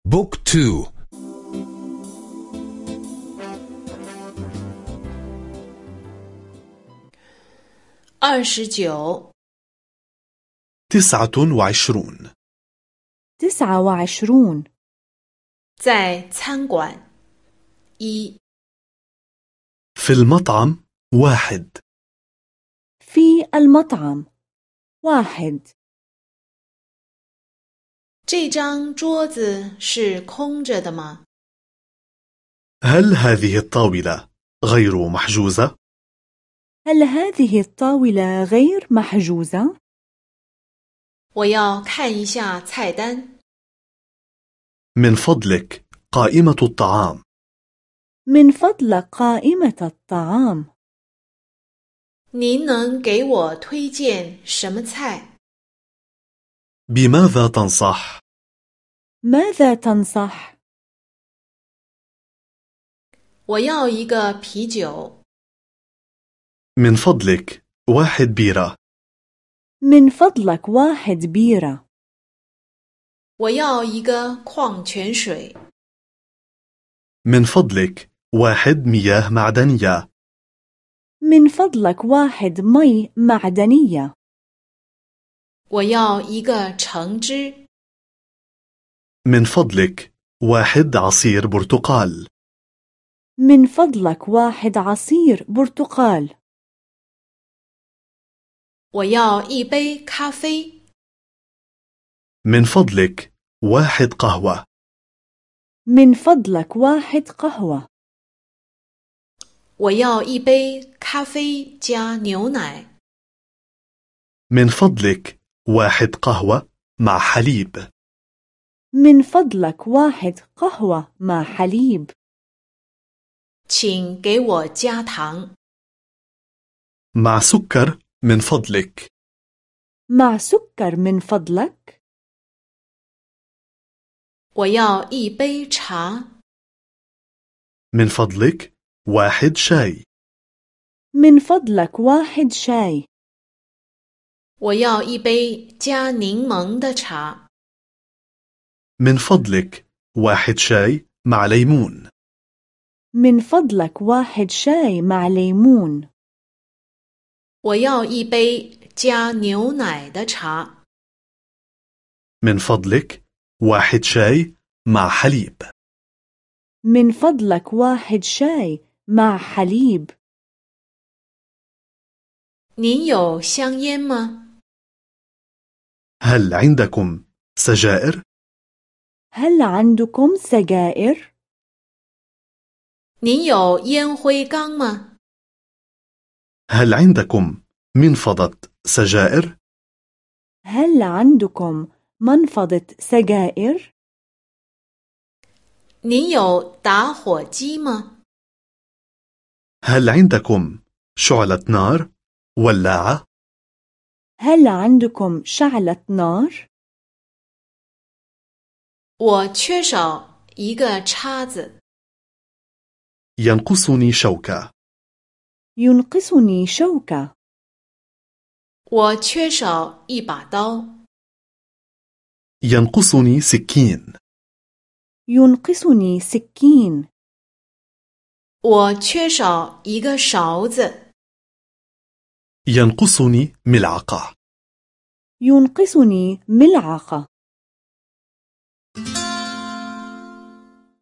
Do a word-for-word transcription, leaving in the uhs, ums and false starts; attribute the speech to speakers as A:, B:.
A: بوك تو.
B: 二十九
C: تسعة وعشرون.
D: تسعة وعشرون.
B: 在餐馆一
C: في المطعم واحد.
D: في المطعم واحد.
B: 这张桌子是空着的吗？
C: هل هذه الطاولة غير محجوزة؟
D: هل هذه الطاولة غير محجوزة؟
B: 我要看一下菜单。
C: من فضلك قائمة الطعام.
D: من فضلك قائمة الطعام.
B: 您能给我推荐什么菜？
C: بماذا تنصح؟
D: ماذا تنصح؟
B: 我要一个啤酒。
C: من فضلك واحد بيرة.
D: من فضلك واحد بيرة.
B: 我要一个矿泉水。
C: من فضلك واحد مياه معدنية.
D: من فضلك واحد مي معدنية.
B: 我要一个橙汁。
C: من فضلك واحد عصير برتقال.
D: من فضلك واحد عصير برتقال.
B: 我要一杯咖啡。
C: من فضلك واحد قهوة.
D: من فضلك واحد قهوة.
B: 我要一杯咖啡加牛奶。
C: من فضلك واحد قهوة مع حليب.
D: من فضلك واحد قهوة مع حليب.
B: 请给我加糖。
C: مع سكر من فضلك.
D: مع سكر من فضلك.
B: 我要一杯茶。
C: من فضلك واحد شاي.
D: من فضلك واحد شاي.
B: 我要一杯加柠檬的茶。
C: من فضلك واحد شاي مع ليمون.
D: من فضلك واحد شاي مع ليمون.
B: 我要一杯加牛奶的茶。
C: من فضلك واحد شاي مع حليب.
D: من فضلك واحد شاي مع حليب.
B: 您有香烟吗？
C: هل عندكم سجائر؟
D: هل عندكم سجائر؟
B: 您有烟灰缸吗？
C: هل عندكم منفضة سجائر؟
D: هل عندكم منفضة سجائر؟
B: 您有打火机吗？
C: هل عندكم شعلة نار؟ ولاعة؟
D: هل عندكم شعلة نار؟
B: 我缺少一个叉子。
C: ينقصني شوكة.
D: ينقصني شوكة.
B: 我缺少一把刀。
C: ينقصني سكين.
D: ينقصني سكين.
B: 我缺少一个勺子。
C: ينقصني ملعقة.
D: ينقصني ملعقة.